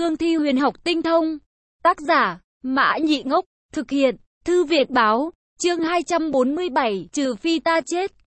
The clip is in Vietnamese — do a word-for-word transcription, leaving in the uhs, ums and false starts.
cương thi huyền học tinh thông. Tác giả, Mã Nhị Ngốc. Thực hiện, Thư Việt Báo. Chương hai trăm bốn mươi bảy, trừ phi ta chết.